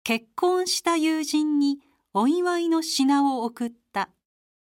結婚した友人にお祝いの品を贈った。